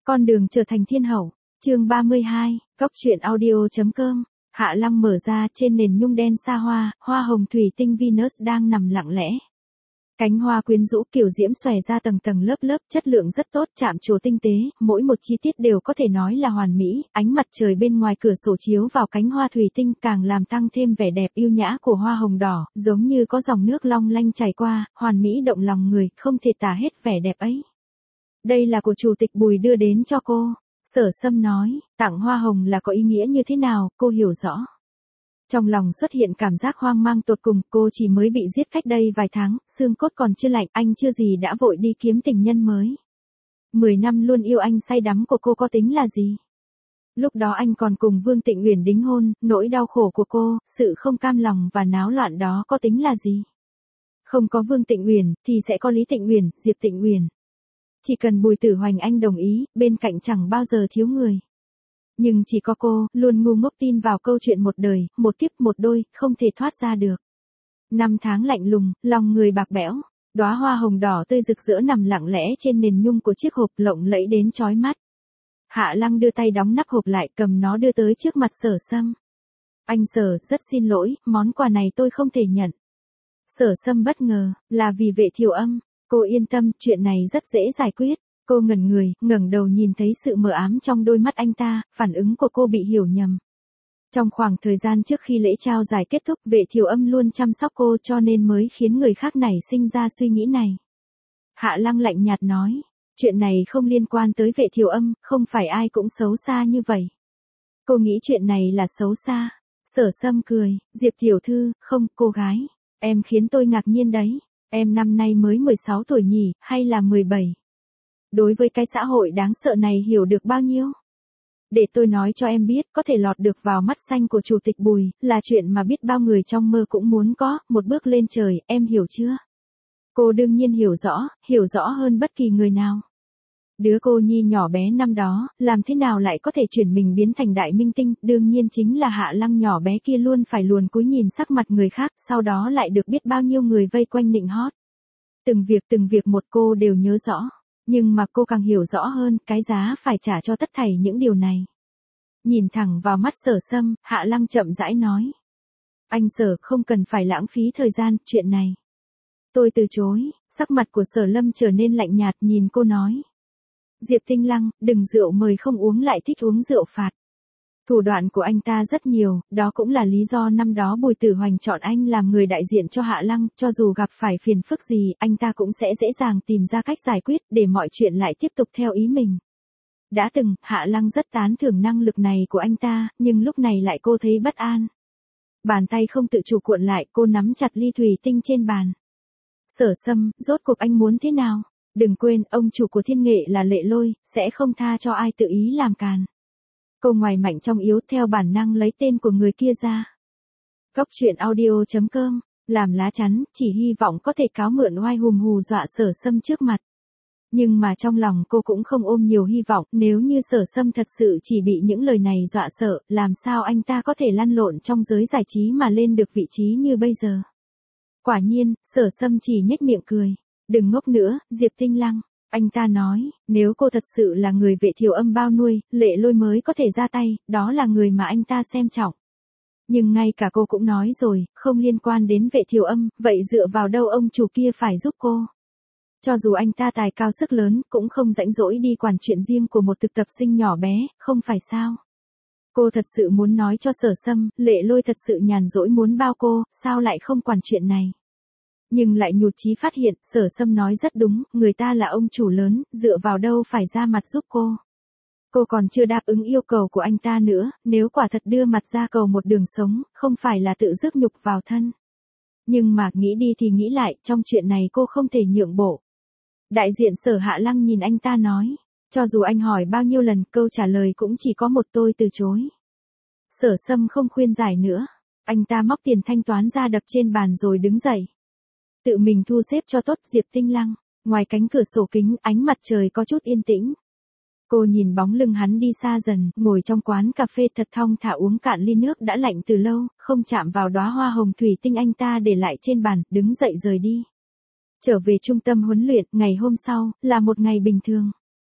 Con đường trở thành thiên hậu, chương 32, Cốc truyện audio.com. Hạ Lăng mở ra, trên nền nhung đen xa hoa, hoa hồng thủy tinh Venus đang nằm lặng lẽ. Cánh hoa quyến rũ kiểu diễm xòe ra tầng tầng lớp lớp, chất lượng rất tốt, chạm trổ tinh tế, mỗi một chi tiết đều có thể nói là hoàn mỹ. Ánh mặt trời bên ngoài cửa sổ chiếu vào cánh hoa thủy tinh càng làm tăng thêm vẻ đẹp yêu nhã của hoa hồng đỏ, giống như có dòng nước long lanh chảy qua, hoàn mỹ động lòng người, không thể tả hết vẻ đẹp ấy. Đây là của Chủ tịch Bùi đưa đến cho cô. Sở Sâm nói, tặng hoa hồng là có ý nghĩa như thế nào, cô hiểu rõ. Trong lòng xuất hiện cảm giác hoang mang tột cùng, cô chỉ mới bị giết cách đây vài tháng, xương cốt còn chưa lạnh, anh chưa gì đã vội đi kiếm tình nhân mới. 10 năm luôn yêu anh say đắm của cô có tính là gì? Lúc đó anh còn cùng Vương Tịnh Uyển đính hôn, nỗi đau khổ của cô, sự không cam lòng và náo loạn đó có tính là gì? Không có Vương Tịnh Uyển, thì sẽ có Lý Tịnh Uyển, Diệp Tịnh Uyển. Chỉ cần Bùi Tử Hoành anh đồng ý, bên cạnh chẳng bao giờ thiếu người. Nhưng chỉ có cô, luôn ngu ngốc tin vào câu chuyện một đời, một kiếp một đôi, không thể thoát ra được. 5 tháng lạnh lùng, lòng người bạc bẽo, đóa hoa hồng đỏ tươi rực rỡ nằm lặng lẽ trên nền nhung của chiếc hộp lộng lẫy đến chói mắt. Hạ Lăng đưa tay đóng nắp hộp lại, cầm nó đưa tới trước mặt Sở Sâm. Anh Sở, rất xin lỗi, món quà này tôi không thể nhận. Sở Sâm bất ngờ, là vì Vệ Thiều Âm. Cô yên tâm, chuyện này rất dễ giải quyết. Cô ngẩn người, ngẩng đầu nhìn thấy sự mờ ám trong đôi mắt anh ta, phản ứng của cô bị hiểu nhầm. Trong khoảng thời gian trước khi lễ trao giải kết thúc, Vệ Thiều Âm luôn chăm sóc cô cho nên mới khiến người khác nảy sinh ra suy nghĩ này. Hạ Lăng lạnh nhạt nói, chuyện này không liên quan tới Vệ Thiều Âm, không phải ai cũng xấu xa như vậy. Cô nghĩ chuyện này là xấu xa. Sở Sâm cười, Diệp tiểu thư, không, cô gái. Em khiến tôi ngạc nhiên đấy. Em năm nay mới 16 tuổi nhỉ, hay là 17? Đối với cái xã hội đáng sợ này hiểu được bao nhiêu? Để tôi nói cho em biết, có thể lọt được vào mắt xanh của Chủ tịch Bùi, là chuyện mà biết bao người trong mơ cũng muốn có, một bước lên trời, em hiểu chưa? Cô đương nhiên hiểu rõ hơn bất kỳ người nào. Đứa cô nhi nhỏ bé năm đó, làm thế nào lại có thể chuyển mình biến thành đại minh tinh, đương nhiên chính là Hạ Lăng nhỏ bé kia luôn phải luồn cúi nhìn sắc mặt người khác, sau đó lại được biết bao nhiêu người vây quanh nịnh hót. Từng việc một cô đều nhớ rõ, nhưng mà cô càng hiểu rõ hơn cái giá phải trả cho tất thảy những điều này. Nhìn thẳng vào mắt Sở Sâm, Hạ Lăng chậm rãi nói. Anh Sở, không cần phải lãng phí thời gian, chuyện này. Tôi từ chối. Sắc mặt của Sở Lâm trở nên lạnh nhạt, nhìn cô nói. Diệp Tinh Lăng, đừng rượu mời không uống lại thích uống rượu phạt. Thủ đoạn của anh ta rất nhiều, đó cũng là lý do năm đó Bùi Tử Hoành chọn anh làm người đại diện cho Hạ Lăng, cho dù gặp phải phiền phức gì, anh ta cũng sẽ dễ dàng tìm ra cách giải quyết, để mọi chuyện lại tiếp tục theo ý mình. Đã từng, Hạ Lăng rất tán thưởng năng lực này của anh ta, nhưng lúc này lại cô thấy bất an. Bàn tay không tự chủ cuộn lại, cô nắm chặt ly thủy tinh trên bàn. Sở Sâm, rốt cuộc anh muốn thế nào? Đừng quên, ông chủ của Thiên Nghệ là Lệ Lôi, sẽ không tha cho ai tự ý làm càn. Cô ngoài mạnh trong yếu, theo bản năng lấy tên của người kia ra. Cốc truyện audio.com, làm lá chắn, chỉ hy vọng có thể cáo mượn oai hùm hù dọa Sở Sâm trước mặt. Nhưng mà trong lòng cô cũng không ôm nhiều hy vọng, nếu như Sở Sâm thật sự chỉ bị những lời này dọa sợ, làm sao anh ta có thể lăn lộn trong giới giải trí mà lên được vị trí như bây giờ. Quả nhiên, Sở Sâm chỉ nhếch miệng cười. Đừng ngốc nữa, Diệp Tinh Lăng. Anh ta nói, nếu cô thật sự là người Vệ Thiều Âm bao nuôi, Lệ Lôi mới có thể ra tay, đó là người mà anh ta xem trọng. Nhưng ngay cả cô cũng nói rồi, không liên quan đến Vệ Thiều Âm, vậy dựa vào đâu ông chủ kia phải giúp cô? Cho dù anh ta tài cao sức lớn, cũng không rãnh rỗi đi quản chuyện riêng của một thực tập sinh nhỏ bé, không phải sao? Cô thật sự muốn nói cho Sở Sâm, Lệ Lôi thật sự nhàn rỗi muốn bao cô, sao lại không quản chuyện này? Nhưng lại nhụt chí phát hiện, Sở Sâm nói rất đúng, người ta là ông chủ lớn, dựa vào đâu phải ra mặt giúp cô. Cô còn chưa đáp ứng yêu cầu của anh ta nữa, nếu quả thật đưa mặt ra cầu một đường sống, không phải là tự rước nhục vào thân. Nhưng mà nghĩ đi thì nghĩ lại, trong chuyện này cô không thể nhượng bộ. Đại diện Sở Hạ Lăng nhìn anh ta nói, cho dù anh hỏi bao nhiêu lần, câu trả lời cũng chỉ có một, tôi từ chối. Sở Sâm không khuyên giải nữa, anh ta móc tiền thanh toán ra đập trên bàn rồi đứng dậy. Tự mình thu xếp cho tốt. Diệp Tinh Lăng, ngoài cánh cửa sổ kính, ánh mặt trời có chút yên tĩnh. Cô nhìn bóng lưng hắn đi xa dần, ngồi trong quán cà phê thật thong thả uống cạn ly nước đã lạnh từ lâu, không chạm vào đóa hoa hồng thủy tinh anh ta để lại trên bàn, đứng dậy rời đi. Trở về trung tâm huấn luyện, ngày hôm sau, là một ngày bình thường.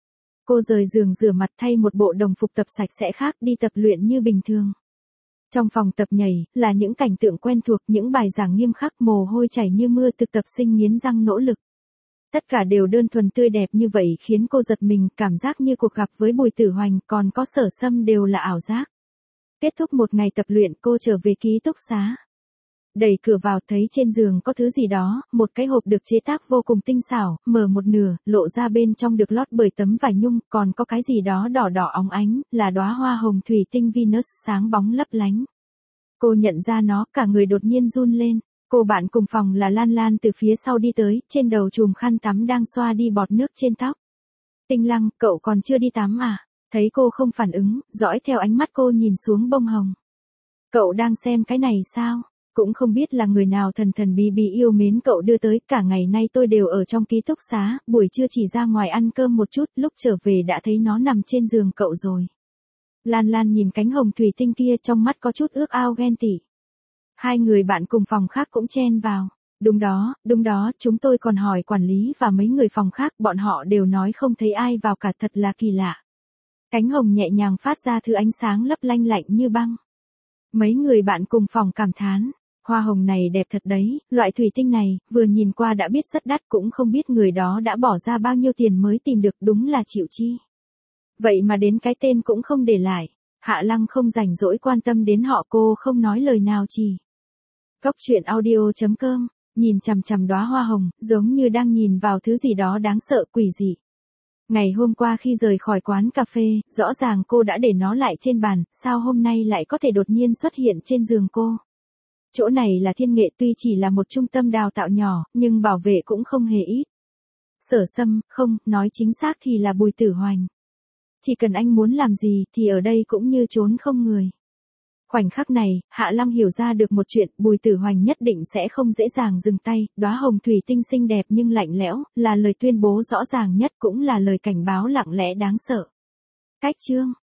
Cô rời giường rửa mặt thay một bộ đồng phục tập sạch sẽ khác đi tập luyện như bình thường. Trong phòng tập nhảy, là những cảnh tượng quen thuộc, những bài giảng nghiêm khắc, mồ hôi chảy như mưa, thực tập sinh nghiến răng nỗ lực. Tất cả đều đơn thuần tươi đẹp như vậy khiến cô giật mình, cảm giác như cuộc gặp với Bùi Tử Hoành còn có Sở Sâm đều là ảo giác. Kết thúc một ngày tập luyện, cô trở về ký túc xá. Đẩy cửa vào thấy trên giường có thứ gì đó, một cái hộp được chế tác vô cùng tinh xảo, mở một nửa, lộ ra bên trong được lót bởi tấm vải nhung, còn có cái gì đó đỏ đỏ óng ánh, là đóa hoa hồng thủy tinh Venus sáng bóng lấp lánh. Cô nhận ra nó, cả người đột nhiên run lên. Cô bạn cùng phòng là Lan Lan từ phía sau đi tới, trên đầu chùm khăn tắm đang xoa đi bọt nước trên tóc. Tinh Lăng, cậu còn chưa đi tắm à? Thấy cô không phản ứng, dõi theo ánh mắt cô nhìn xuống bông hồng. Cậu đang xem cái này sao? Cũng không biết là người nào thần thần bí bí yêu mến cậu đưa tới, cả ngày nay tôi đều ở trong ký túc xá, buổi trưa chỉ ra ngoài ăn cơm một chút, lúc trở về đã thấy nó nằm trên giường cậu rồi. Lan Lan nhìn cánh hồng thủy tinh kia, trong mắt có chút ước ao ghen tị. Hai người bạn cùng phòng khác cũng chen vào. Đúng đó, chúng tôi còn hỏi quản lý và mấy người phòng khác, bọn họ đều nói không thấy ai vào cả, thật là kỳ lạ. Cánh hồng nhẹ nhàng phát ra thứ ánh sáng lấp lanh lạnh như băng. Mấy người bạn cùng phòng cảm thán, hoa hồng này đẹp thật đấy, loại thủy tinh này, vừa nhìn qua đã biết rất đắt, cũng không biết người đó đã bỏ ra bao nhiêu tiền mới tìm được, đúng là chịu chi. Vậy mà đến cái tên cũng không để lại. Hạ Lăng không rảnh rỗi quan tâm đến họ, cô không nói lời nào chỉ. Cóc truyện audio.com, nhìn chằm chằm đóa hoa hồng, giống như đang nhìn vào thứ gì đó đáng sợ, quỷ dị. Ngày hôm qua khi rời khỏi quán cà phê, rõ ràng cô đã để nó lại trên bàn, sao hôm nay lại có thể đột nhiên xuất hiện trên giường cô? Chỗ này là Thiên Nghệ, tuy chỉ là một trung tâm đào tạo nhỏ, nhưng bảo vệ cũng không hề ít. Sở Sâm, không, nói chính xác thì là Bùi Tử Hoành. Chỉ cần anh muốn làm gì thì ở đây cũng như trốn không người. Khoảnh khắc này, Hạ Lăng hiểu ra được một chuyện, Bùi Tử Hoành nhất định sẽ không dễ dàng dừng tay, đóa hồng thủy tinh xinh đẹp nhưng lạnh lẽo, là lời tuyên bố rõ ràng nhất, cũng là lời cảnh báo lặng lẽ đáng sợ. Cách chương